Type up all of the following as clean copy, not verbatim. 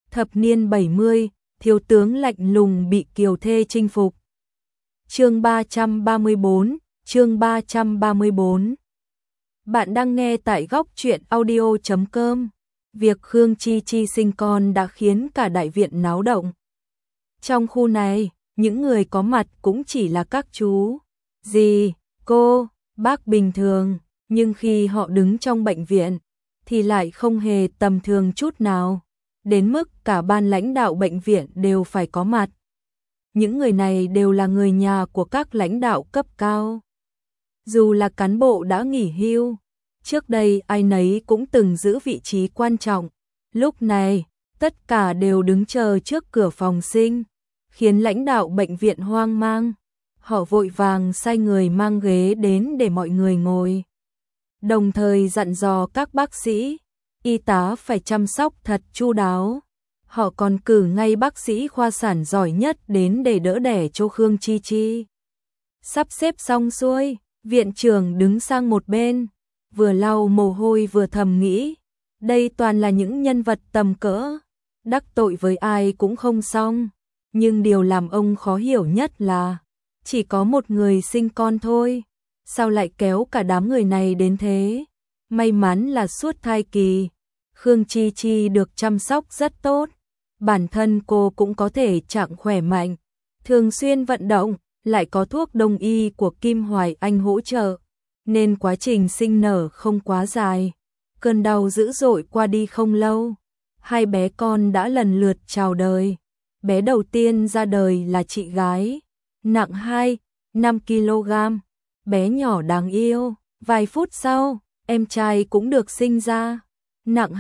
Thập niên 70, thiếu tướng lạnh lùng bị kiều thê chinh phục. Chương 334, chương 334. Bạn đang nghe tại góc truyện audio.com. Việc Khương Chi Chi sinh con đã khiến cả đại viện náo động. Trong khu này, những người có mặt cũng chỉ là các chú, dì, cô, bác bình thường, nhưng khi họ đứng trong bệnh viện thì lại không hề tầm thường chút nào, đến mức cả ban lãnh đạo bệnh viện đều phải có mặt. Những người này đều là người nhà của các lãnh đạo cấp cao. Dù là cán bộ đã nghỉ hưu, trước đây ai nấy cũng từng giữ vị trí quan trọng. Lúc này, tất cả đều đứng chờ trước cửa phòng sinh, khiến lãnh đạo bệnh viện hoang mang. Họ vội vàng sai người mang ghế đến để mọi người ngồi. Đồng thời dặn dò các bác sĩ, y tá phải chăm sóc thật chu đáo. Họ còn cử ngay bác sĩ khoa sản giỏi nhất đến để đỡ đẻ cho Khương Chi Chi. Sắp xếp xong xuôi, viện trưởng đứng sang một bên, vừa lau mồ hôi vừa thầm nghĩ, đây toàn là những nhân vật tầm cỡ, đắc tội với ai cũng không xong. Nhưng điều làm ông khó hiểu nhất là, chỉ có một người sinh con thôi, sao lại kéo cả đám người này đến thế? May mắn là suốt thai kỳ, Khương Chi Chi được chăm sóc rất tốt. Bản thân cô cũng có thể trạng khỏe mạnh, thường xuyên vận động, lại có thuốc đông y của Kim Hoài Anh hỗ trợ, nên quá trình sinh nở không quá dài. Cơn đau dữ dội qua đi không lâu, hai bé con đã lần lượt chào đời. Bé đầu tiên ra đời là chị gái, nặng 5 kg, bé nhỏ đáng yêu. Vài phút sau, em trai cũng được sinh ra, nặng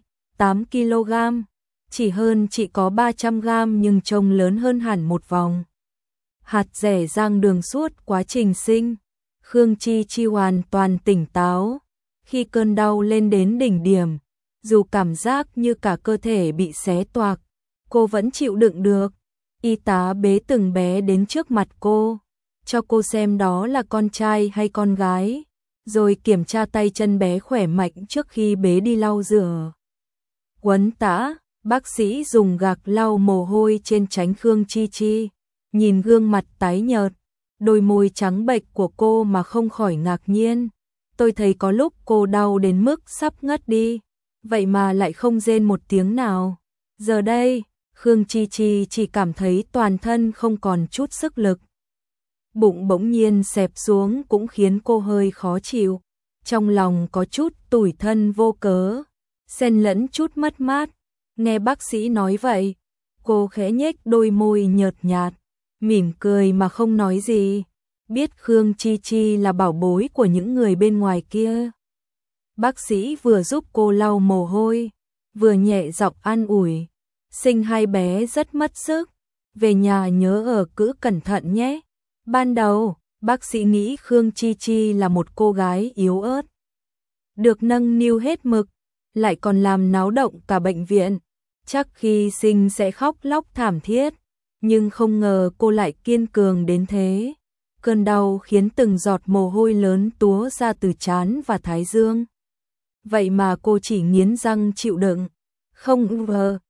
8 kg. Chỉ hơn chị có 300 gram nhưng trông lớn hơn hẳn một vòng. Hạt dẻ rang đường suốt quá trình sinh, Khương Chi Chi hoàn toàn tỉnh táo. Khi cơn đau lên đến đỉnh điểm, dù cảm giác như cả cơ thể bị xé toạc, cô vẫn chịu đựng được. Y tá bế từng bé đến trước mặt cô, cho cô xem đó là con trai hay con gái, rồi kiểm tra tay chân bé khỏe mạnh trước khi bế đi lau rửa. Quấn tã, bác sĩ dùng gạc lau mồ hôi trên trán Khương Chi Chi, nhìn gương mặt tái nhợt, đôi môi trắng bệch của cô mà không khỏi ngạc nhiên. Tôi thấy có lúc cô đau đến mức sắp ngất đi, vậy mà lại không rên một tiếng nào. Giờ đây, Khương Chi Chi chỉ cảm thấy toàn thân không còn chút sức lực. Bụng bỗng nhiên xẹp xuống cũng khiến cô hơi khó chịu, trong lòng có chút tủi thân vô cớ, xen lẫn chút mất mát. Nghe bác sĩ nói vậy, cô khẽ nhếch đôi môi nhợt nhạt, mỉm cười mà không nói gì, biết Khương Chi Chi là bảo bối của những người bên ngoài kia. Bác sĩ vừa giúp cô lau mồ hôi, vừa nhẹ giọng an ủi, sinh hai bé rất mất sức, về nhà nhớ ở cữ cẩn thận nhé. Ban đầu, bác sĩ nghĩ Khương Chi Chi là một cô gái yếu ớt, được nâng niu hết mực, lại còn làm náo động cả bệnh viện, chắc khi sinh sẽ khóc lóc thảm thiết, nhưng không ngờ cô lại kiên cường đến thế. Cơn đau khiến từng giọt mồ hôi lớn túa ra từ trán và thái dương. Vậy mà cô chỉ nghiến răng chịu đựng, không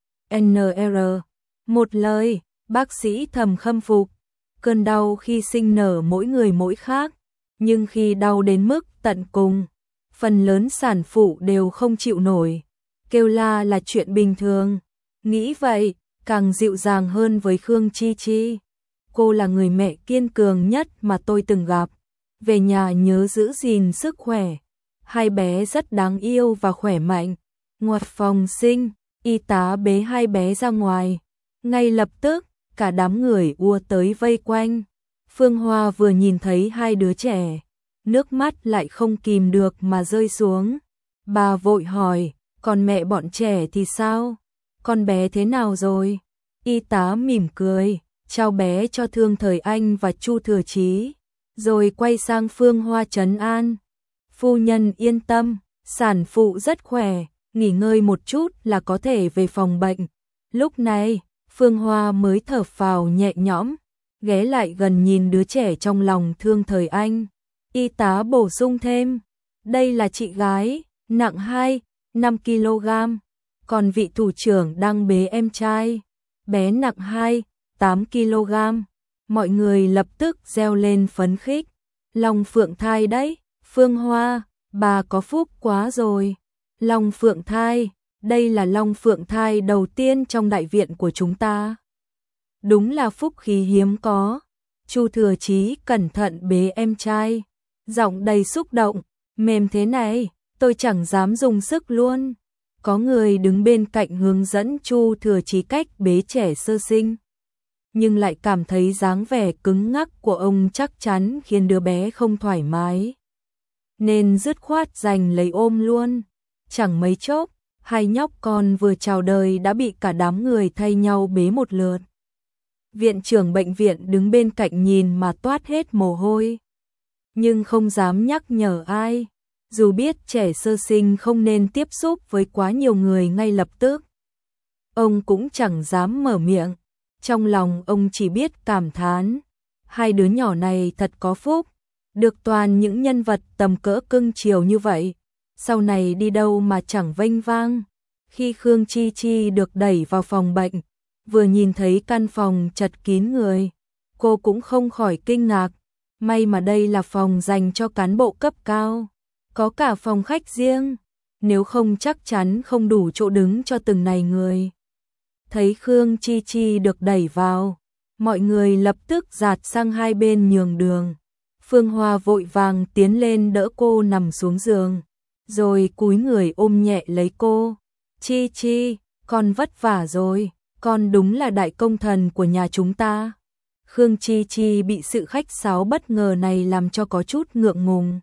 NR. Một lời, bác sĩ thầm khâm phục. Cơn đau khi sinh nở mỗi người mỗi khác, nhưng khi đau đến mức tận cùng, phần lớn sản phụ đều không chịu nổi, kêu la là chuyện bình thường. Nghĩ vậy, càng dịu dàng hơn với Khương Chi Chi. Cô là người mẹ kiên cường nhất mà tôi từng gặp. Về nhà nhớ giữ gìn sức khỏe. Hai bé rất đáng yêu và khỏe mạnh. Ngoặt phòng sinh, y tá bế hai bé ra ngoài. Ngay lập tức, cả đám người ùa tới vây quanh. Phương Hoa vừa nhìn thấy hai đứa trẻ, nước mắt lại không kìm được mà rơi xuống. Bà vội hỏi, còn mẹ bọn trẻ thì sao? Con bé thế nào rồi? Y tá mỉm cười, trao bé cho Thương Thời Anh và Chu Thừa Chí, rồi quay sang Phương Hoa trấn an. Phu nhân yên tâm, sản phụ rất khỏe, nghỉ ngơi một chút là có thể về phòng bệnh. Lúc này, Phương Hoa mới thở phào nhẹ nhõm, ghé lại gần nhìn đứa trẻ trong lòng Thương Thời Anh. Y tá bổ sung thêm, đây là chị gái, nặng 5 kg, còn vị thủ trưởng đang bế em trai, bé nặng 8 kg. Mọi người lập tức reo lên phấn khích. Long phượng thai đấy, Phương Hoa, bà có phúc quá rồi. Long phượng thai, đây là long phượng thai đầu tiên trong đại viện của chúng ta. Đúng là phúc khí hiếm có. Chu Thừa Chí cẩn thận bế em trai, giọng đầy xúc động, mềm thế này, tôi chẳng dám dùng sức luôn. Có người đứng bên cạnh hướng dẫn Chu Thừa Chí cách bế trẻ sơ sinh, nhưng lại cảm thấy dáng vẻ cứng ngắc của ông chắc chắn khiến đứa bé không thoải mái, nên dứt khoát giành lấy ôm luôn. Chẳng mấy chốc, hai nhóc con vừa chào đời đã bị cả đám người thay nhau bế một lượt. Viện trưởng bệnh viện đứng bên cạnh nhìn mà toát hết mồ hôi, nhưng không dám nhắc nhở ai, dù biết trẻ sơ sinh không nên tiếp xúc với quá nhiều người ngay lập tức. Ông cũng chẳng dám mở miệng, trong lòng ông chỉ biết cảm thán, hai đứa nhỏ này thật có phúc, được toàn những nhân vật tầm cỡ cưng chiều như vậy, sau này đi đâu mà chẳng vênh vang. Khi Khương Chi Chi được đẩy vào phòng bệnh, vừa nhìn thấy căn phòng chật kín người, cô cũng không khỏi kinh ngạc, may mà đây là phòng dành cho cán bộ cấp cao, có cả phòng khách riêng, nếu không chắc chắn không đủ chỗ đứng cho từng này người. Thấy Khương Chi Chi được đẩy vào, mọi người lập tức dạt sang hai bên nhường đường. Phương Hoa vội vàng tiến lên đỡ cô nằm xuống giường, rồi cúi người ôm nhẹ lấy cô. Chi Chi, con vất vả rồi, con đúng là đại công thần của nhà chúng ta. Khương Chi Chi bị sự khách sáo bất ngờ này làm cho có chút ngượng ngùng.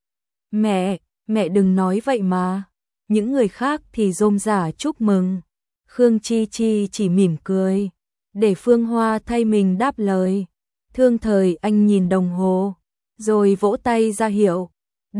Mẹ đừng nói vậy mà. Những người khác thì rôm rả chúc mừng. Khương Chi Chi chỉ mỉm cười, để Phương Hoa thay mình đáp lời. Thương Thời anh nhìn đồng hồ, rồi vỗ tay ra hiệu.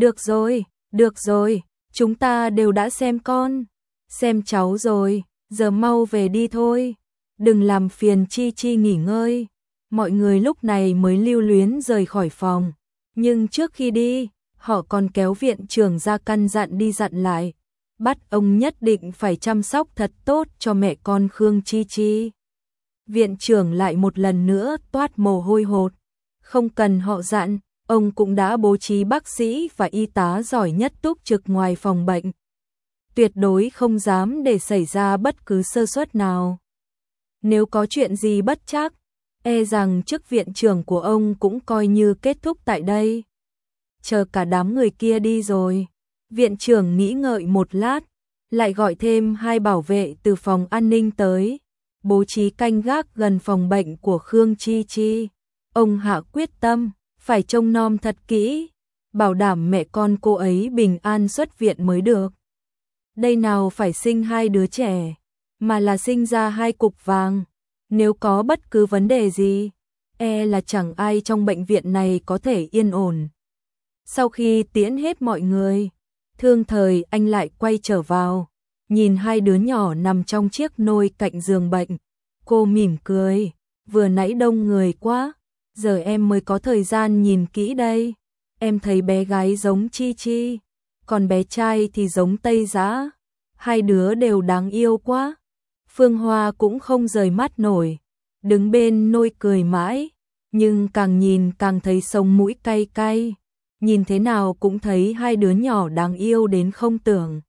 Được rồi, chúng ta đều đã xem con, xem cháu rồi, giờ mau về đi thôi. Đừng làm phiền Chi Chi nghỉ ngơi. Mọi người lúc này mới lưu luyến rời khỏi phòng, nhưng trước khi đi, họ còn kéo viện trưởng ra căn dặn đi dặn lại, bắt ông nhất định phải chăm sóc thật tốt cho mẹ con Khương Chi Chi. Viện trưởng lại một lần nữa toát mồ hôi hột, không cần họ dặn, ông cũng đã bố trí bác sĩ và y tá giỏi nhất túc trực ngoài phòng bệnh. Tuyệt đối không dám để xảy ra bất cứ sơ suất nào. Nếu có chuyện gì bất trắc, e rằng chức viện trưởng của ông cũng coi như kết thúc tại đây. Chờ cả đám người kia đi rồi, viện trưởng nghĩ ngợi một lát, lại gọi thêm 2 bảo vệ từ phòng an ninh tới, bố trí canh gác gần phòng bệnh của Khương Chi Chi. Ông hạ quyết tâm, phải trông nom thật kỹ, bảo đảm mẹ con cô ấy bình an xuất viện mới được. Đây nào phải sinh 2 đứa trẻ, mà là sinh ra 2 cục vàng. Nếu có bất cứ vấn đề gì, e là chẳng ai trong bệnh viện này có thể yên ổn. Sau khi tiễn hết mọi người, Thương Thời anh lại quay trở vào, nhìn 2 đứa nhỏ nằm trong chiếc nôi cạnh giường bệnh. Cô mỉm cười, vừa nãy đông người quá, giờ em mới có thời gian nhìn kỹ đây. Em thấy bé gái giống Chi Chi, còn bé trai thì giống Tây Dã. 2 đứa đều đáng yêu quá. Phương Hoa cũng không rời mắt nổi, đứng bên nôi cười mãi, nhưng càng nhìn càng thấy sống mũi cay cay. Nhìn thế nào cũng thấy 2 đứa nhỏ đáng yêu đến không tưởng.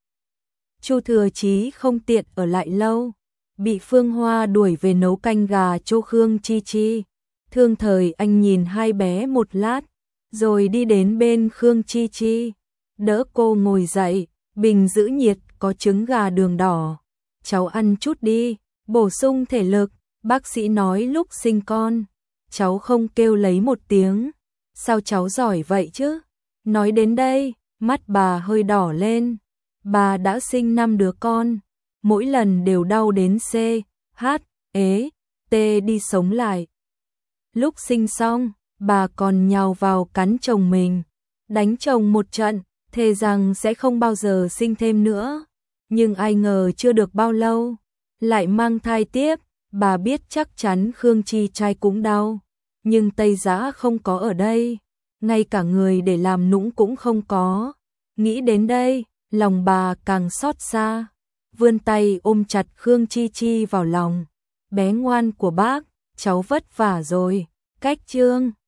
Chu Thừa Chí không tiện ở lại lâu, bị Phương Hoa đuổi về nấu canh gà cho Khương Chi Chi. Thương Thời anh nhìn 2 bé một lát, rồi đi đến bên Khương Chi Chi, đỡ cô ngồi dậy, bình giữ nhiệt có trứng gà đường đỏ. Cháu ăn chút đi, bổ sung thể lực, bác sĩ nói lúc sinh con, cháu không kêu lấy một tiếng. Sao cháu giỏi vậy chứ? Nói đến đây, mắt bà hơi đỏ lên. Bà đã sinh 5 đứa con, mỗi lần đều đau đến C, H, ế, T đi sống lại. Lúc sinh xong, bà còn nhào vào cắn chồng mình, đánh chồng một trận, thề rằng sẽ không bao giờ sinh thêm nữa. Nhưng ai ngờ chưa được bao lâu, lại mang thai tiếp. Bà biết chắc chắn Khương Chi trai cũng đau, nhưng Tây Dã không có ở đây, ngay cả người để làm nũng cũng không có. Nghĩ đến đây, lòng bà càng xót xa. vươn tay ôm chặt Khương Chi Chi vào lòng. Bé ngoan của bác, cháu vất vả rồi. Cách Chương